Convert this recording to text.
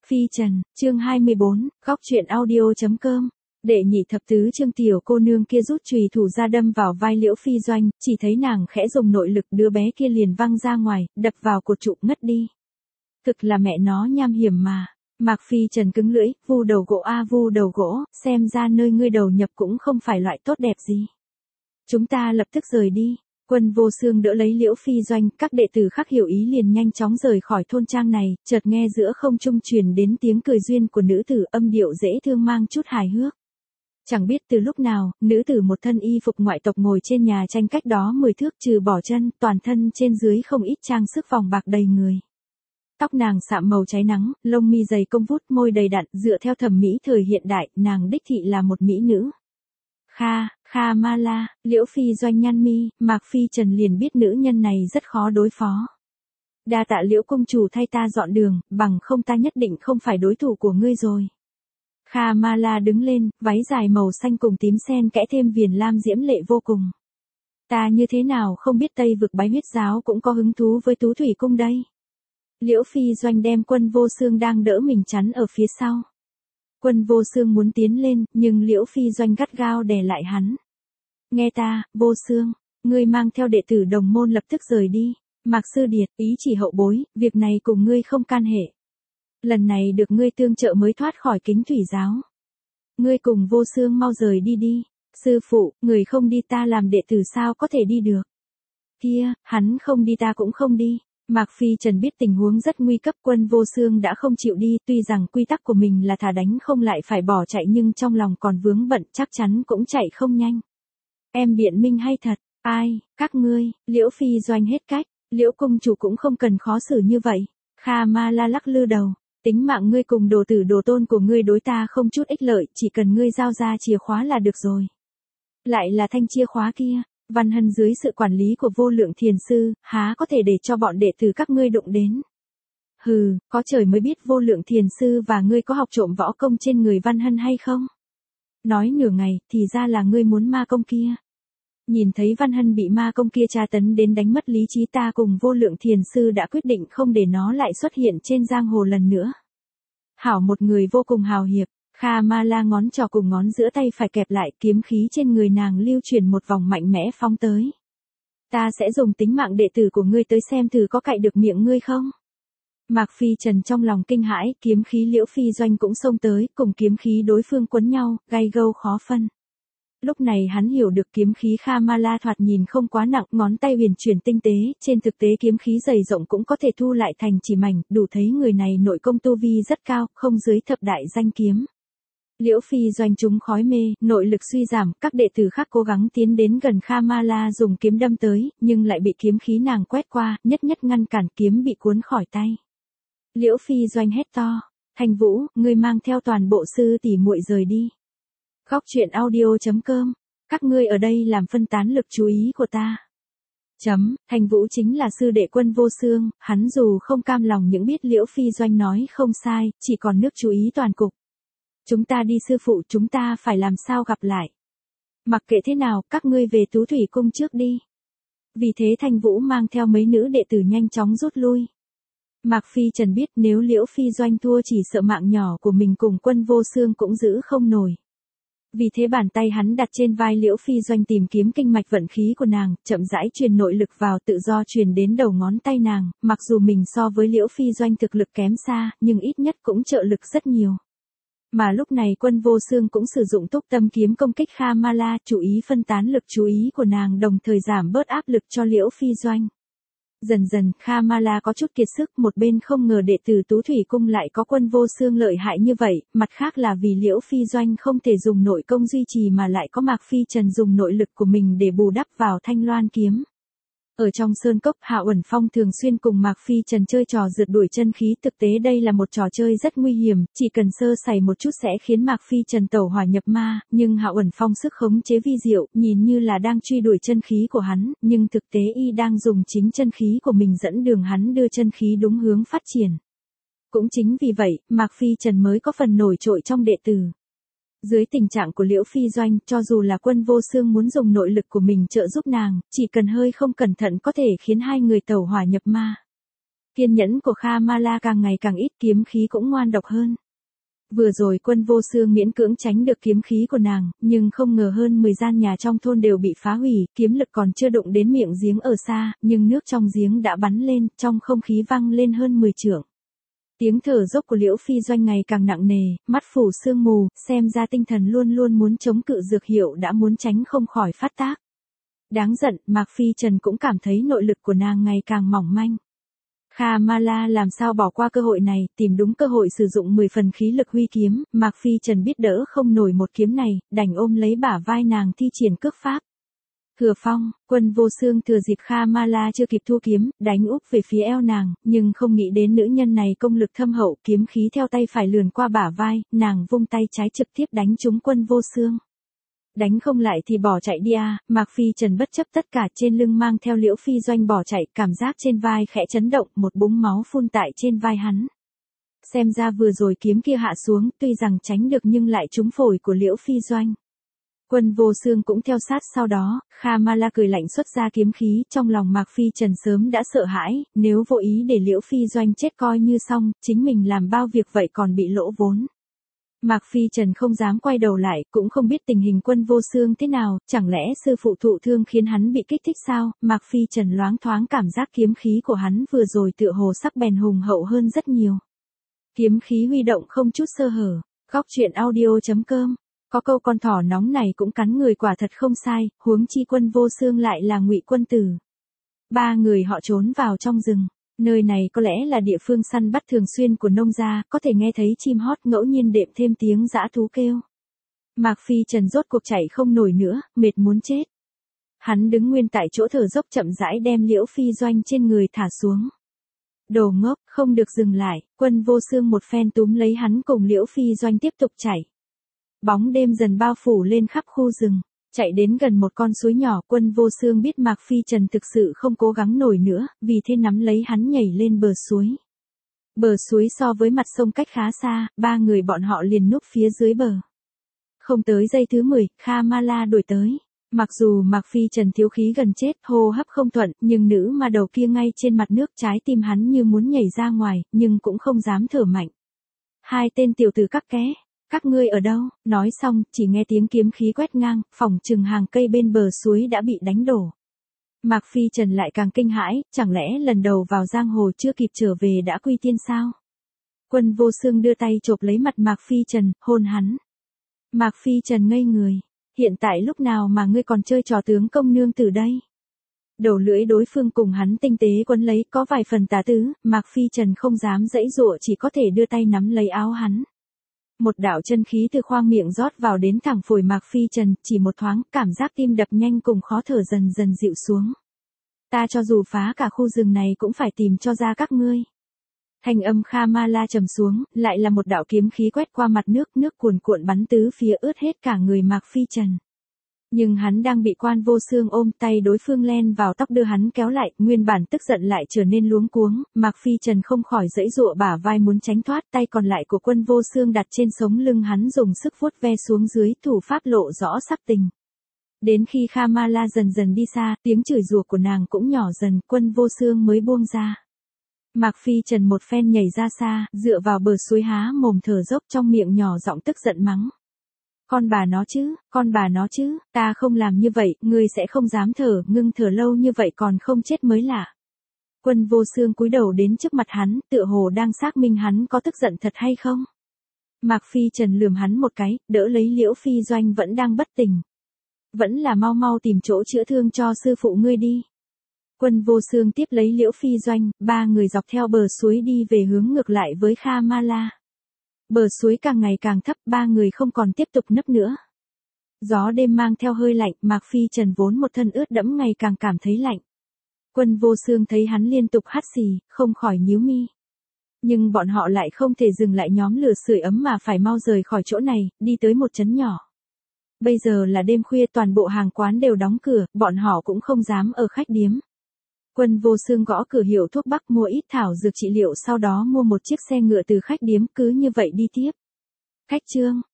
Phi Trần, chương 24, góc truyện audio.com. Đệ nhị thập tứ chương tiểu cô nương kia rút chùy thủ ra đâm vào vai Liễu Phi Doanh, chỉ thấy nàng khẽ dùng nội lực đứa bé kia liền văng ra ngoài, đập vào cột trụ ngất đi. Thực là mẹ nó nham hiểm mà. Mạc Phi Trần cứng lưỡi, vu đầu gỗ a vu đầu gỗ, xem ra nơi ngươi đầu nhập cũng không phải loại tốt đẹp gì. Chúng ta lập tức rời đi. Quân Vô Xương đỡ lấy Liễu Phi Doanh, các đệ tử khác hiểu ý liền nhanh chóng rời khỏi thôn trang này, chợt nghe giữa không trung truyền đến tiếng cười duyên của nữ tử, âm điệu dễ thương mang chút hài hước. Chẳng biết từ lúc nào, nữ tử một thân y phục ngoại tộc ngồi trên nhà tranh cách đó 10 thước trừ bỏ chân, toàn thân trên dưới không ít trang sức vòng bạc đầy người. Tóc nàng sạm màu cháy nắng, lông mi dày công vút, môi đầy đặn, dựa theo thẩm mỹ thời hiện đại, nàng đích thị là một mỹ nữ. Kha Ma La, Liễu Phi Doanh nhăn mi, Mạc Phi Trần liền biết nữ nhân này rất khó đối phó. Đa tạ Liễu công chủ thay ta dọn đường, bằng không ta nhất định không phải đối thủ của ngươi rồi. Kha Ma La đứng lên, váy dài màu xanh cùng tím sen kẽ thêm viền lam diễm lệ vô cùng. Ta như thế nào không biết Tây vực Bái Huyết giáo cũng có hứng thú với Tú Thủy cung đây. Liễu Phi Doanh đem Quân Vô Xương đang đỡ mình chắn ở phía sau. Quân Vô Xương muốn tiến lên, nhưng Liễu Phi Doanh gắt gao đè lại hắn. Nghe ta, Vô Xương, ngươi mang theo đệ tử đồng môn lập tức rời đi. Mạc Sư Điệt, ý chỉ hậu bối, việc này cùng ngươi không can hệ. Lần này được ngươi tương trợ mới thoát khỏi Kính Thủy giáo. Ngươi cùng Vô Xương mau rời đi đi. Sư phụ, người không đi ta làm đệ tử sao có thể đi được. Kia, hắn không đi ta cũng không đi. Mạc Phi Trần biết tình huống rất nguy cấp, Quân Vô Xương đã không chịu đi, tuy rằng quy tắc của mình là thà đánh không lại phải bỏ chạy nhưng trong lòng còn vướng bận chắc chắn cũng chạy không nhanh. Em biện minh hay thật, ai, các ngươi, Liễu Phi Doanh hết cách, Liễu công chủ cũng không cần khó xử như vậy. Kha Ma La lắc lư đầu, tính mạng ngươi cùng đồ tử đồ tôn của ngươi đối ta không chút ích lợi, chỉ cần ngươi giao ra chìa khóa là được rồi. Lại là thanh chìa khóa kia. Văn Hân dưới sự quản lý của Vô Lượng Thiền Sư, há có thể để cho bọn đệ tử các ngươi đụng đến. Hừ, có trời mới biết Vô Lượng Thiền Sư và ngươi có học trộm võ công trên người Văn Hân hay không? Nói nửa ngày, thì ra là ngươi muốn ma công kia. Nhìn thấy Văn Hân bị ma công kia tra tấn đến đánh mất lý trí, ta cùng Vô Lượng Thiền Sư đã quyết định không để nó lại xuất hiện trên giang hồ lần nữa. Hảo, một người vô cùng hào hiệp. Kha Ma La ngón trỏ cùng ngón giữa tay phải kẹp lại, kiếm khí trên người nàng lưu chuyển một vòng mạnh mẽ phóng tới. Ta sẽ dùng tính mạng đệ tử của ngươi tới xem thử có cạy được miệng ngươi không. Mạc Phi Trần trong lòng kinh hãi, kiếm khí Liễu Phi Doanh cũng xông tới, cùng kiếm khí đối phương quấn nhau, gay gâu khó phân. Lúc này hắn hiểu được kiếm khí Kha Ma La thoạt nhìn không quá nặng, ngón tay huyền chuyển tinh tế, trên thực tế kiếm khí dày rộng cũng có thể thu lại thành chỉ mảnh, đủ thấy người này nội công tu vi rất cao, không dưới thập đại danh kiếm. Liễu Phi Doanh trúng khói mê, nội lực suy giảm, các đệ tử khác cố gắng tiến đến gần Kha Ma La dùng kiếm đâm tới, nhưng lại bị kiếm khí nàng quét qua, nhất ngăn cản, kiếm bị cuốn khỏi tay. Liễu Phi Doanh hét to, Thành Vũ, ngươi mang theo toàn bộ sư tỷ muội rời đi. Góc truyện audio.com, các ngươi ở đây làm phân tán lực chú ý của ta. Thành Vũ chính là sư đệ Quân Vô Xương, hắn dù không cam lòng những biết Liễu Phi Doanh nói không sai, chỉ còn nước chú ý toàn cục. Chúng ta đi sư phụ, chúng ta phải làm sao gặp lại. Mặc kệ thế nào, các ngươi về Tú Thủy cung trước đi. Vì thế Thành Vũ mang theo mấy nữ đệ tử nhanh chóng rút lui. Mạc Phi Trần biết nếu Liễu Phi Doanh thua chỉ sợ mạng nhỏ của mình cùng Quân Vô Xương cũng giữ không nổi. Vì thế bàn tay hắn đặt trên vai Liễu Phi Doanh tìm kiếm kinh mạch vận khí của nàng, chậm rãi truyền nội lực vào tự do truyền đến đầu ngón tay nàng, mặc dù mình so với Liễu Phi Doanh thực lực kém xa, nhưng ít nhất cũng trợ lực rất nhiều. Mà lúc này Quân Vô Xương cũng sử dụng túc tâm kiếm công kích Kha Ma La, chú ý phân tán lực chú ý của nàng đồng thời giảm bớt áp lực cho Liễu Phi Doanh. Dần dần, Kha Ma La có chút kiệt sức, một bên không ngờ đệ tử Tú Thủy cung lại có Quân Vô Xương lợi hại như vậy, mặt khác là vì Liễu Phi Doanh không thể dùng nội công duy trì mà lại có Mạc Phi Trần dùng nội lực của mình để bù đắp vào Thanh Loan kiếm. Ở trong sơn cốc, Hạ Uẩn Phong thường xuyên cùng Mạc Phi Trần chơi trò rượt đuổi chân khí, thực tế đây là một trò chơi rất nguy hiểm, chỉ cần sơ sẩy một chút sẽ khiến Mạc Phi Trần tẩu hỏa nhập ma, nhưng Hạ Uẩn Phong sức khống chế vi diệu, nhìn như là đang truy đuổi chân khí của hắn, nhưng thực tế y đang dùng chính chân khí của mình dẫn đường hắn đưa chân khí đúng hướng phát triển. Cũng chính vì vậy, Mạc Phi Trần mới có phần nổi trội trong đệ tử. Dưới tình trạng của Liễu Phi Doanh, cho dù là Quân Vô Xương muốn dùng nội lực của mình trợ giúp nàng, chỉ cần hơi không cẩn thận có thể khiến hai người tẩu hỏa nhập ma. Kiên nhẫn của Kha Mala càng ngày càng ít, kiếm khí cũng ngoan độc hơn. Vừa rồi Quân Vô Xương miễn cưỡng tránh được kiếm khí của nàng, nhưng không ngờ hơn 10 gian nhà trong thôn đều bị phá hủy, kiếm lực còn chưa đụng đến miệng giếng ở xa, nhưng nước trong giếng đã bắn lên, trong không khí vang lên hơn 10 trượng. Tiếng thở dốc của Liễu Phi Doanh ngày càng nặng nề, mắt phủ sương mù, xem ra tinh thần luôn luôn muốn chống cự dược hiệu đã muốn tránh không khỏi phát tác. Đáng giận, Mạc Phi Trần cũng cảm thấy nội lực của nàng ngày càng mỏng manh. Kha Mala làm sao bỏ qua cơ hội này, tìm đúng cơ hội sử dụng 10 phần khí lực huy kiếm, Mạc Phi Trần biết đỡ không nổi một kiếm này, đành ôm lấy bả vai nàng thi triển cước pháp. Thừa phong, Quân Vô Xương thừa dịp Kha Mala chưa kịp thu kiếm, đánh úp về phía eo nàng, nhưng không nghĩ đến nữ nhân này công lực thâm hậu, kiếm khí theo tay phải lườn qua bả vai, nàng vung tay trái trực tiếp đánh trúng Quân Vô Xương. Đánh không lại thì bỏ chạy đi à, Mạc Phi Trần bất chấp tất cả trên lưng mang theo Liễu Phi Doanh bỏ chạy, cảm giác trên vai khẽ chấn động, một búng máu phun tại trên vai hắn. Xem ra vừa rồi kiếm kia hạ xuống, tuy rằng tránh được nhưng lại trúng phổi của Liễu Phi Doanh. Quân Vô Xương cũng theo sát sau đó, Kha Mala cười lạnh xuất ra kiếm khí, trong lòng Mạc Phi Trần sớm đã sợ hãi, nếu vô ý để Liễu Phi Doanh chết coi như xong, chính mình làm bao việc vậy còn bị lỗ vốn. Mạc Phi Trần không dám quay đầu lại, cũng không biết tình hình Quân Vô Xương thế nào, chẳng lẽ sư phụ thụ thương khiến hắn bị kích thích sao, Mạc Phi Trần loáng thoáng cảm giác kiếm khí của hắn vừa rồi tựa hồ sắc bén hùng hậu hơn rất nhiều. Kiếm khí huy động không chút sơ hở, góc truyện audio.com, có câu con thỏ nóng này cũng cắn người quả thật không sai, huống chi Quân Vô Xương lại là Ngụy Quân Tử. Ba người họ trốn vào trong rừng. Nơi này có lẽ là địa phương săn bắt thường xuyên của nông gia, có thể nghe thấy chim hót ngẫu nhiên đệm thêm tiếng dã thú kêu. Mạc Phi Trần rốt cuộc chạy không nổi nữa, mệt muốn chết. Hắn đứng nguyên tại chỗ thở dốc chậm rãi đem Liễu Phi Doanh trên người thả xuống. Đồ ngốc, không được dừng lại, Quân Vô Xương một phen túm lấy hắn cùng Liễu Phi Doanh tiếp tục chạy. Bóng đêm dần bao phủ lên khắp khu rừng. Chạy đến gần một con suối nhỏ, Quân Vô Xương biết Mạc Phi Trần thực sự không cố gắng nổi nữa, vì thế nắm lấy hắn nhảy lên bờ suối. Bờ suối so với mặt sông cách khá xa, ba người bọn họ liền núp phía dưới bờ. Không tới giây thứ 10, Kha Mala đuổi tới. Mặc dù Mạc Phi Trần thiếu khí gần chết, hô hấp không thuận, nhưng nữ ma đầu kia ngay trên mặt nước, trái tim hắn như muốn nhảy ra ngoài, nhưng cũng không dám thở mạnh. Hai tên tiểu tử các ké. Các ngươi ở đâu? Nói xong, chỉ nghe tiếng kiếm khí quét ngang, phỏng chừng hàng cây bên bờ suối đã bị đánh đổ. Mạc Phi Trần lại càng kinh hãi, chẳng lẽ lần đầu vào giang hồ chưa kịp trở về đã quy tiên sao? Quân Vô Xương đưa tay chộp lấy mặt Mạc Phi Trần, hôn hắn. Mạc Phi Trần ngây người. Hiện tại lúc nào mà ngươi còn chơi trò tướng công nương tử đây? Đầu lưỡi đối phương cùng hắn tinh tế quấn lấy, có vài phần tà tứ, Mạc Phi Trần không dám giãy giụa, chỉ có thể đưa tay nắm lấy áo hắn. Một đạo chân khí từ khoang miệng rót vào đến thẳng phổi Mạc Phi Trần, chỉ một thoáng, cảm giác tim đập nhanh cùng khó thở dần dần dịu xuống. Ta cho dù phá cả khu rừng này cũng phải tìm cho ra các ngươi. Thanh âm Kha Mala trầm xuống, lại là một đạo kiếm khí quét qua mặt nước, nước cuồn cuộn bắn tứ phía ướt hết cả người Mạc Phi Trần. Nhưng hắn đang bị Quan Vô Xương ôm, tay đối phương len vào tóc đưa hắn kéo lại, nguyên bản tức giận lại trở nên luống cuống, Mạc Phi Trần không khỏi giãy giụa bả vai muốn tránh thoát, tay còn lại của Quân Vô Xương đặt trên sống lưng hắn dùng sức vuốt ve xuống dưới, thủ pháp lộ rõ sắc tình. Đến khi Kha Mala dần dần đi xa, tiếng chửi rủa của nàng cũng nhỏ dần, Quân Vô Xương mới buông ra. Mạc Phi Trần một phen nhảy ra xa, dựa vào bờ suối há mồm thở dốc, trong miệng nhỏ giọng tức giận mắng. Con bà nó chứ, ta không làm như vậy, ngươi sẽ không dám thở, ngưng thở lâu như vậy còn không chết mới lạ. Quân Vô Xương cúi đầu đến trước mặt hắn, tựa hồ đang xác minh hắn có tức giận thật hay không. Mạc Phi Trần lườm hắn một cái, đỡ lấy Liễu Phi Doanh vẫn đang bất tỉnh. Vẫn là mau mau tìm chỗ chữa thương cho sư phụ ngươi đi. Quân Vô Xương tiếp lấy Liễu Phi Doanh, ba người dọc theo bờ suối đi về hướng ngược lại với Kha Mala. Bờ suối càng ngày càng thấp, ba người không còn tiếp tục nấp nữa. Gió đêm mang theo hơi lạnh, Mạc Phi Trần vốn một thân ướt đẫm ngày càng cảm thấy lạnh. Quân Vô Xương thấy hắn liên tục hắt xì, không khỏi nhíu mi. Nhưng bọn họ lại không thể dừng lại nhóm lửa sưởi ấm mà phải mau rời khỏi chỗ này, đi tới một trấn nhỏ. Bây giờ là đêm khuya, toàn bộ hàng quán đều đóng cửa, bọn họ cũng không dám ở khách điếm. Quân Vô Xương gõ cửa hiệu thuốc bắc mua ít thảo dược trị liệu, sau đó mua một chiếc xe ngựa từ khách điếm, cứ như vậy đi tiếp. Khách trương,